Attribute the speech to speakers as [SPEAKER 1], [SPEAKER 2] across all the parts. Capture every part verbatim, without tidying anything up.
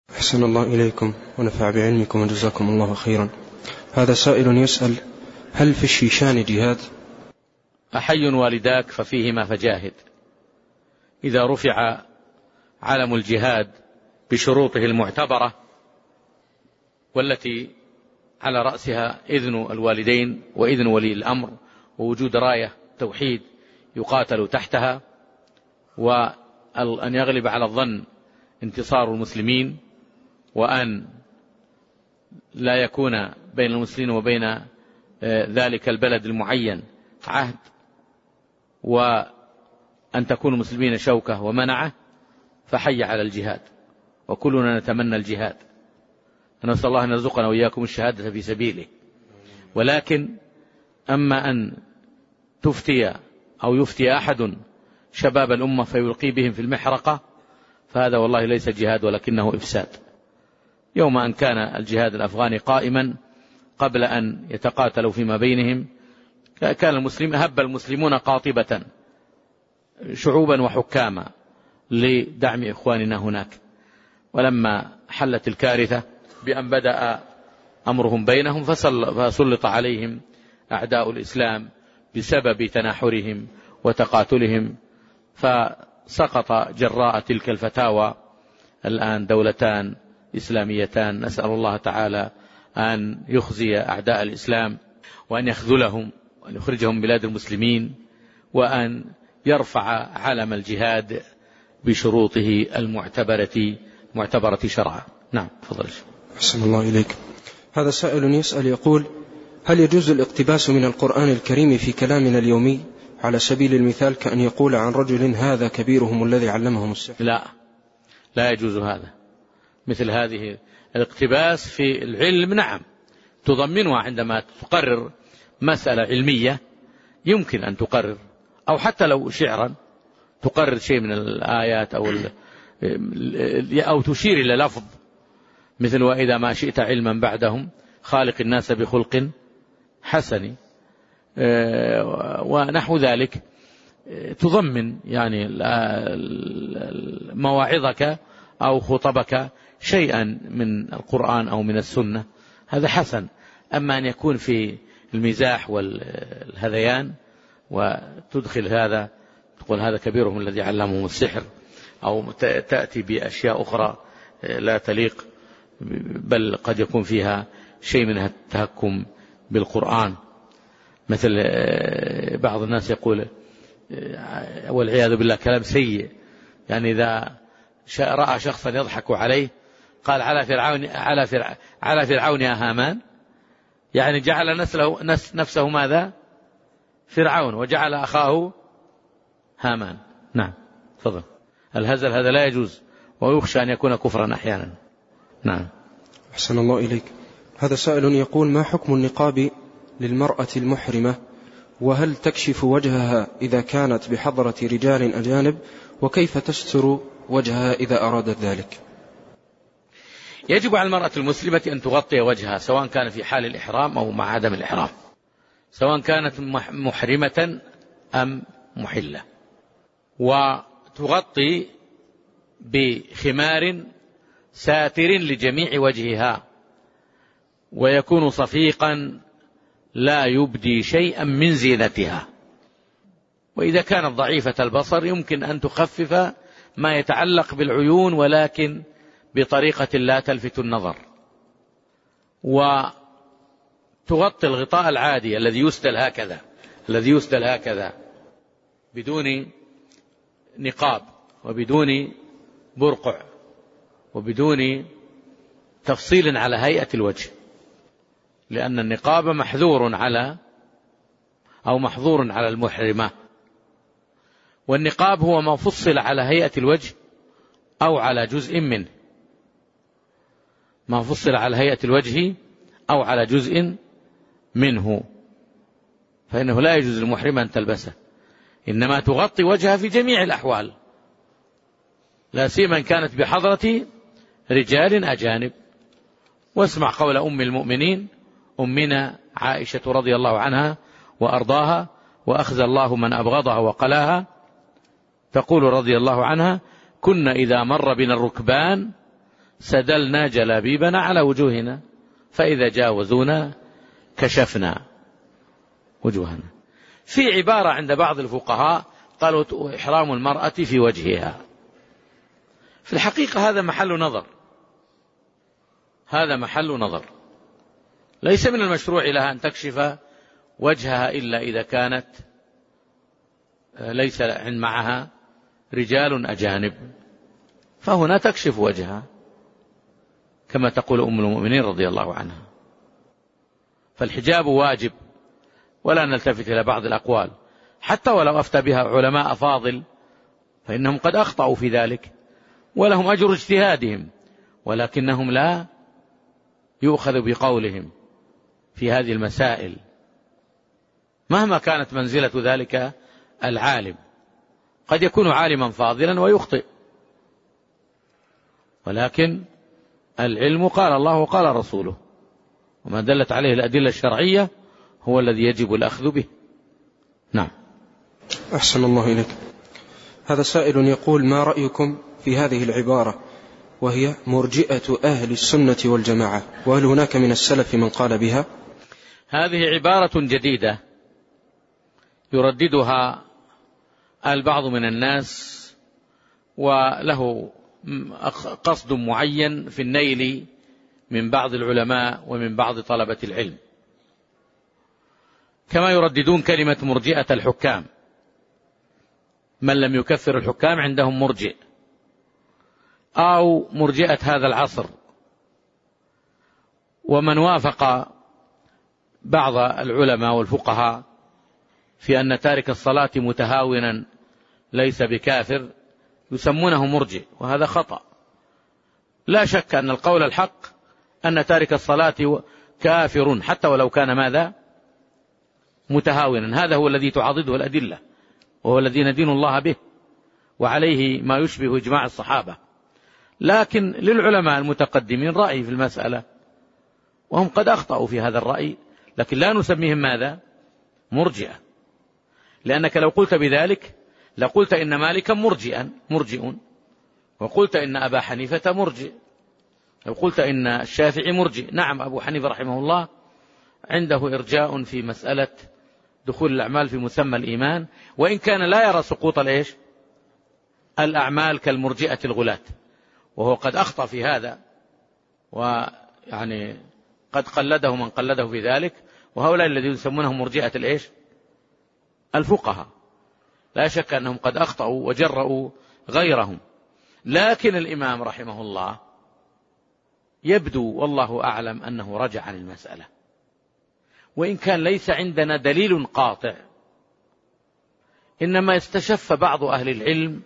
[SPEAKER 1] أحسن الله إليكم ونفع بعلمكم وجزاكم الله خيرا. هذا سائل يسأل: هل في الشيشان جهاد؟
[SPEAKER 2] أحي والداك ففيهما فجاهد. إذا رفع علم الجهاد بشروطه المعتبرة والتي على رأسها إذن الوالدين وإذن ولي الأمر ووجود راية توحيد يقاتل تحتها، وأن يغلب على الظن انتصار المسلمين، وأن لا يكون بين المسلمين وبين ذلك البلد المعين عهد، وأن تكون المسلمين شوكة ومنعه، فحي على الجهاد، وكلنا نتمنى الجهاد. نسأل الله أن يرزقنا وإياكم الشهادة في سبيله. ولكن أما أن تفتي أو يفتي أحد شباب الأمة فيلقي بهم في المحرقة، فهذا والله ليس جهاد ولكنه إفساد. يوم أن كان الجهاد الأفغاني قائما قبل أن يتقاتلوا فيما بينهم، كان المسلم هب المسلمون قاطبة شعوبا وحكاما لدعم إخواننا هناك. ولما حلت الكارثة بأن بدأ أمرهم بينهم فسلط عليهم أعداء الإسلام بسبب تناحرهم وتقاتلهم، فسقط جراء تلك الفتاوى الآن دولتان إسلاميتان. نسأل الله تعالى أن يخزي أعداء الإسلام وأن يخذلهم وأن يخرجهم من بلاد المسلمين، وأن يرفع علم الجهاد بشروطه المعتبرة معتبرة شرعا. نعم فضل.
[SPEAKER 1] أحسن الله إليك. هذا سائل يسأل يقول: هل يجوز الاقتباس من القرآن الكريم في كلامنا اليومي؟ على سبيل المثال كأن يقول عن رجل: هذا كبيرهم الذي علمهم السحر.
[SPEAKER 2] لا، لا يجوز هذا. مثل هذه الاقتباس في العلم نعم تضمنها عندما تقرر مسألة علمية، يمكن أن تقرر، أو حتى لو شعرا تقرر شيء من الآيات أو أو تشير إلى لفظ، مثل: وإذا ما شئت علما بعدهم خالق الناس بخلق حسن، ونحو ذلك. تضمن يعني مواعظك أو خطبك شيئا من القرآن أو من السنة، هذا حسن. أما أن يكون في المزاح والهذيان وتدخل هذا، تقول هذا كبيرهم الذي علمهم السحر، أو تأتي بأشياء أخرى لا تليق، بل قد يكون فيها شيء من التهكم بالقرآن. مثل بعض الناس يقول والعياذ بالله كلام سيء، يعني إذا رأى شخصا يضحك عليه قال: على فرعون على فرعون على فرعون يا هامان، يعني جعل نسله نفسه ماذا؟ فرعون، وجعل أخاه هامان. نعم تفضل. الهزل هذا لا يجوز، ويخشى أن يكون كفرا أحيانا. نعم.
[SPEAKER 1] أحسن الله إليك. هذا سائل يقول: ما حكم النقاب للمرأة المحرمة؟ وهل تكشف وجهها إذا كانت بحضرة رجال أجانب؟ وكيف تستر وجهها إذا أرادت ذلك؟
[SPEAKER 2] يجب على المرأة المسلمة أن تغطي وجهها، سواء كان في حال الإحرام أو مع عدم الإحرام، سواء كانت محرمة أم محلة، وتغطي بخمار ساتر لجميع وجهها، ويكون صفيقا لا يبدي شيئا من زينتها. وإذا كانت ضعيفة البصر يمكن أن تخفف ما يتعلق بالعيون، ولكن بطريقة لا تلفت النظر، وتغطي الغطاء العادي الذي يسدل هكذا الذي يسدل هكذا بدون نقاب وبدون برقع وبدون تفصيل على هيئة الوجه، لأن النقاب محذور على أو محظور على المحرمة، والنقاب هو ما فصل على هيئة الوجه أو على جزء منه، ما فصل على هيئة الوجه أو على جزء منه، فإنه لا يجوز للمحرمة أن تلبسه، إنما تغطي وجهها في جميع الأحوال، لا سيما إن كانت بحضرة رجال أجانب. واسمع قول أم المؤمنين أمنا عائشة رضي الله عنها وأرضاها، وأخزى الله من أبغضها وقلاها، تقول رضي الله عنها: كنا إذا مر بنا الركبان سدلنا جلابيبنا على وجوهنا فإذا جاوزونا كشفنا وجوهنا. في عبارة عند بعض الفقهاء قالوا إحرام المرأة في وجهها. في الحقيقة هذا محل نظر، هذا محل نظر. ليس من المشروع لها أن تكشف وجهها إلا إذا كانت ليس معها رجال أجانب، فهنا تكشف وجهها كما تقول أم المؤمنين رضي الله عنها. فالحجاب واجب، ولا نلتفت إلى بعض الأقوال حتى ولو أفتى بها علماء فاضل فإنهم قد أخطأوا في ذلك ولهم أجر اجتهادهم، ولكنهم لا يؤخذ بقولهم في هذه المسائل مهما كانت منزلة ذلك العالم. قد يكون عالما فاضلا ويخطئ، ولكن العلم قال الله وقال رسوله، وما دلت عليه الأدلة الشرعية هو الذي يجب الأخذ به. نعم.
[SPEAKER 1] أحسن الله إليك. هذا سائل يقول: ما رأيكم في هذه العبارة وهي مرجئة أهل السنة والجماعة، وهل هناك من السلف من قال بها؟
[SPEAKER 2] هذه عبارة جديدة يرددها البعض من الناس وله قصد معين في النيل من بعض العلماء ومن بعض طلبة العلم، كما يرددون كلمة مرجئة الحكام. من لم يكفر الحكام عندهم مرجئ، أو مرجئة هذا العصر. ومن وافق بعض العلماء والفقهاء في أن تارك الصلاة متهاونا ليس بكافر يسمونه مرجئ، وهذا خطأ. لا شك أن القول الحق أن تارك الصلاة كافر حتى ولو كان ماذا؟ متهاونا. هذا هو الذي تعضده الأدلة، وهو الذي ندين الله به، وعليه ما يشبه إجماع الصحابة. لكن للعلماء المتقدمين رأي في المسألة، وهم قد أخطأوا في هذا الرأي، لكن لا نسميهم ماذا؟ مرجئة. لأنك لو قلت بذلك لقلت إن مالكا مرجئا مرجئ، وقلت إن أبا حنيفة مرجئ، لو قلت إن الشافعي مرجئ. نعم، أبو حنيفة رحمه الله عنده إرجاء في مسألة دخول الأعمال في مسمى الإيمان، وإن كان لا يرى سقوط الإيش؟ الأعمال كالمرجئة الغلاة، وهو قد أخطأ في هذا، ويعني قد قلده من قلده في ذلك، وهؤلاء الذين يسمونهم مرجئة الإيش؟ الفقهاء. لا شك أنهم قد أخطأوا وجرؤوا غيرهم. لكن الإمام رحمه الله يبدو والله أعلم أنه رجع عن المسألة، وإن كان ليس عندنا دليل قاطع، إنما استشف بعض أهل العلم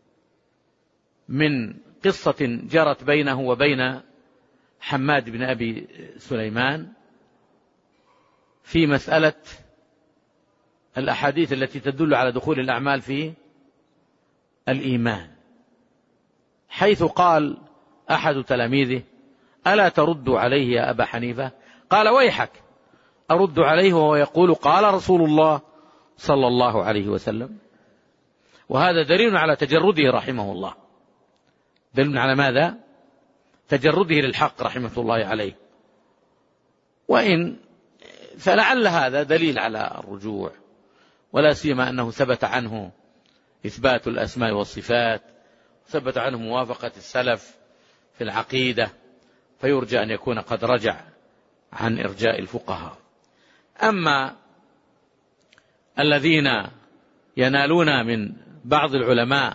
[SPEAKER 2] من قصة جرت بينه وبين حماد بن أبي سليمان في مسألة الأحاديث التي تدل على دخول الأعمال في الإيمان، حيث قال أحد تلاميذه: ألا ترد عليه يا أبا حنيفة؟ قال: ويحك، أرد عليه وهو يقول قال رسول الله صلى الله عليه وسلم. وهذا دليل على تجرده رحمه الله، دليل على ماذا؟ تجرده للحق رحمة الله عليه. وإن فلعل هذا دليل على الرجوع، ولا سيما أنه ثبت عنه إثبات الأسماء والصفات، ثبت عنه موافقة السلف في العقيدة، فيرجى أن يكون قد رجع عن إرجاء الفقهاء. أما الذين ينالون من بعض العلماء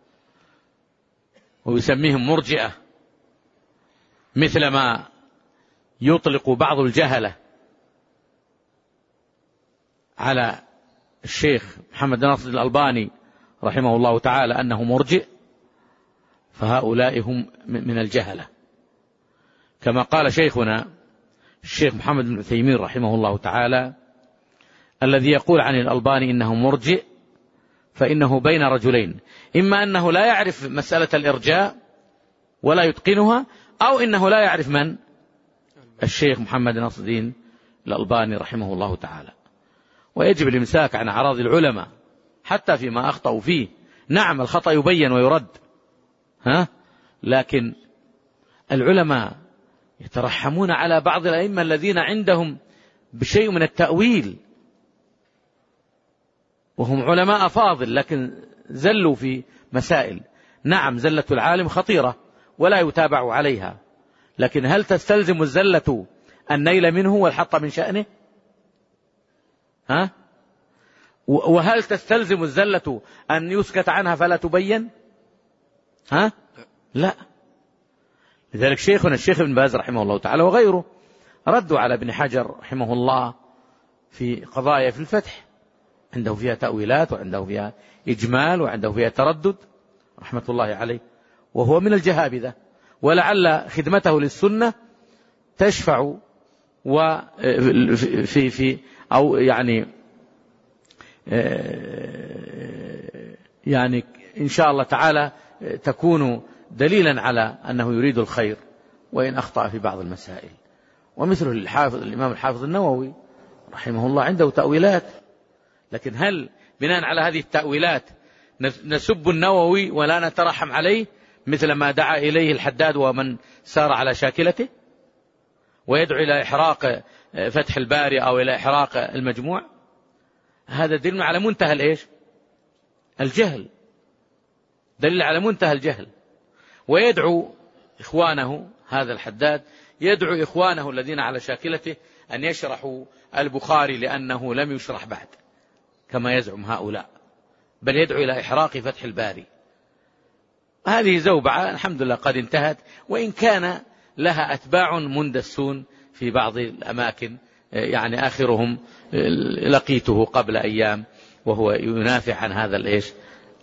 [SPEAKER 2] ويسميهم مرجئة، مثل ما يطلق بعض الجهلة على الشيخ محمد ناصر الألباني رحمه الله تعالى أنه مرجئ، فهؤلاء هم من الجهلة. كما قال شيخنا الشيخ محمد بن عثيمين رحمه الله تعالى: الذي يقول عن الألباني إنه مرجئ فإنه بين رجلين، إما أنه لا يعرف مسألة الإرجاء ولا يتقنها، أو إنه لا يعرف من؟ الشيخ محمد ناصر الدين الألباني رحمه الله تعالى. ويجب الإمساك عن أعراض العلماء حتى فيما أخطأوا فيه. نعم، الخطأ يبين ويرد، ها؟ لكن العلماء يترحمون على بعض الأئمة الذين عندهم بشيء من التأويل، وهم علماء فاضل لكن زلوا في مسائل. نعم زلة العالم خطيرة ولا يتابع عليها، لكن هل تستلزم الزلة النيل منه والحط من شأنه؟ ها؟ وهل تستلزم الزلة أن يسكت عنها فلا تبين؟ ها؟ لا. لذلك شيخنا الشيخ ابن باز رحمه الله تعالى وغيره ردوا على ابن حجر رحمه الله في قضايا في الفتح، عنده فيها تأويلات وعنده فيها إجمال وعنده فيها تردد رحمة الله عليه، وهو من الجهابذة، ولعل خدمته للسنة تشفع وفي في أو يعني يعني إن شاء الله تعالى تكون دليلا على أنه يريد الخير وإن أخطأ في بعض المسائل. ومثله الحافظ الإمام الحافظ النووي رحمه الله عنده تأويلات، لكن هل بناء على هذه التأويلات نسب النووي ولا نترحم عليه مثل ما دعا إليه الحداد ومن سار على شاكلته ويدعو إلى إحراق فتح الباري أو إلى إحراق المجموع؟ هذا دليل على منتهى الإيش؟ الجهل، دليل على منتهى الجهل. ويدعو إخوانه هذا الحداد يدعو إخوانه الذين على شاكلته أن يشرحوا البخاري لأنه لم يشرح بعد كما يزعم هؤلاء، بل يدعو إلى إحراق فتح الباري. هذه زوبعة الحمد لله قد انتهت، وإن كان لها أتباع مندسون في بعض الأماكن، يعني آخرهم لقيته قبل أيام وهو ينافع عن هذا الإيش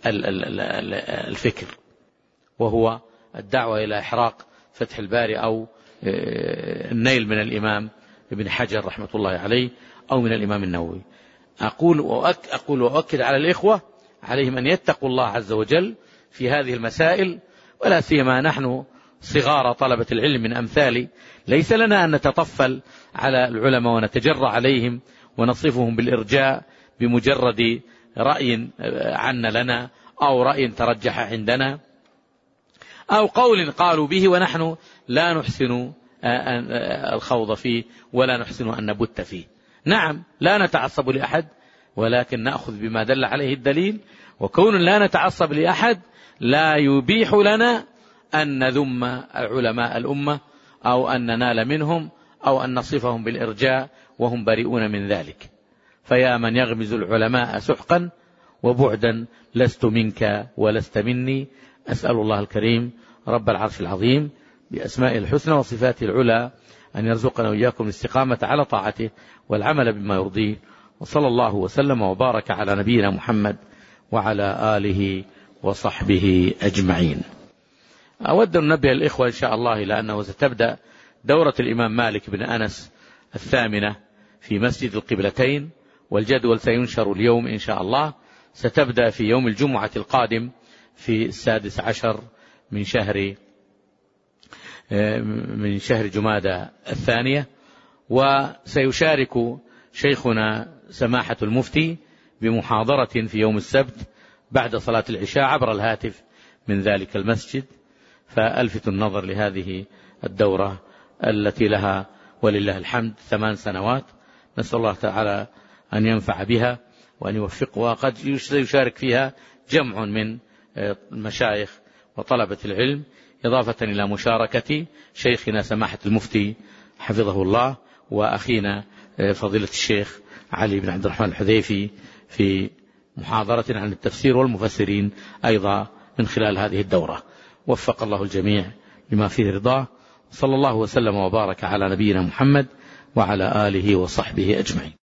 [SPEAKER 2] الفكر، وهو الدعوة إلى إحراق فتح الباري أو النيل من الإمام ابن حجر رحمة الله عليه أو من الإمام النووي. أقول وأقول وأؤكد على الإخوة عليهم أن يتقوا الله عز وجل في هذه المسائل، ولا سيما نحن صغار طلبة العلم من أمثالي ليس لنا أن نتطفل على العلماء ونتجرأ عليهم ونصفهم بالإرجاء بمجرد رأي عنا لنا أو رأي ترجح عندنا أو قول قالوا به ونحن لا نحسن الخوض فيه ولا نحسن أن نبت فيه. نعم لا نتعصب لأحد، ولكن نأخذ بما دل عليه الدليل، وكون لا نتعصب لأحد لا يبيح لنا أن نذم علماء الأمة أو أن ننال منهم أو أن نصفهم بالإرجاء وهم بريئون من ذلك. فيا من يغمز العلماء سحقا وبعدا لست منك ولست مني، أسأل الله الكريم رب العرش العظيم بأسمائه الحسنى وصفاته العلى أن يرزقنا وإياكم الاستقامة على طاعته والعمل بما يرضيه، وصلى الله وسلم وبارك على نبينا محمد وعلى آله وصحبه أجمعين. أود أن ننبه الإخوة إن شاء الله إلى أنه ستبدأ دورة الإمام مالك بن أنس الثامنة في مسجد القبلتين، والجدول سينشر اليوم إن شاء الله. ستبدأ في يوم الجمعة القادم في السادس عشر من شهر من شهر جمادى الثانية، وسيشارك شيخنا سماحة المفتي بمحاضرة في يوم السبت بعد صلاة العشاء عبر الهاتف من ذلك المسجد. فألفت النظر لهذه الدورة التي لها ولله الحمد ثمان سنوات، نسأل الله تعالى أن ينفع بها وأن يوفقها. قد يشارك فيها جمع من المشايخ وطلبة العلم، إضافة إلى مشاركة شيخنا سماحة المفتي حفظه الله وأخينا فضيلة الشيخ علي بن عبد الرحمن الحذيفي في محاضرة عن التفسير والمفسرين أيضا من خلال هذه الدورة. وفق الله الجميع لما فيه رضاه، صلى الله وسلم وبارك على نبينا محمد وعلى آله وصحبه أجمعين.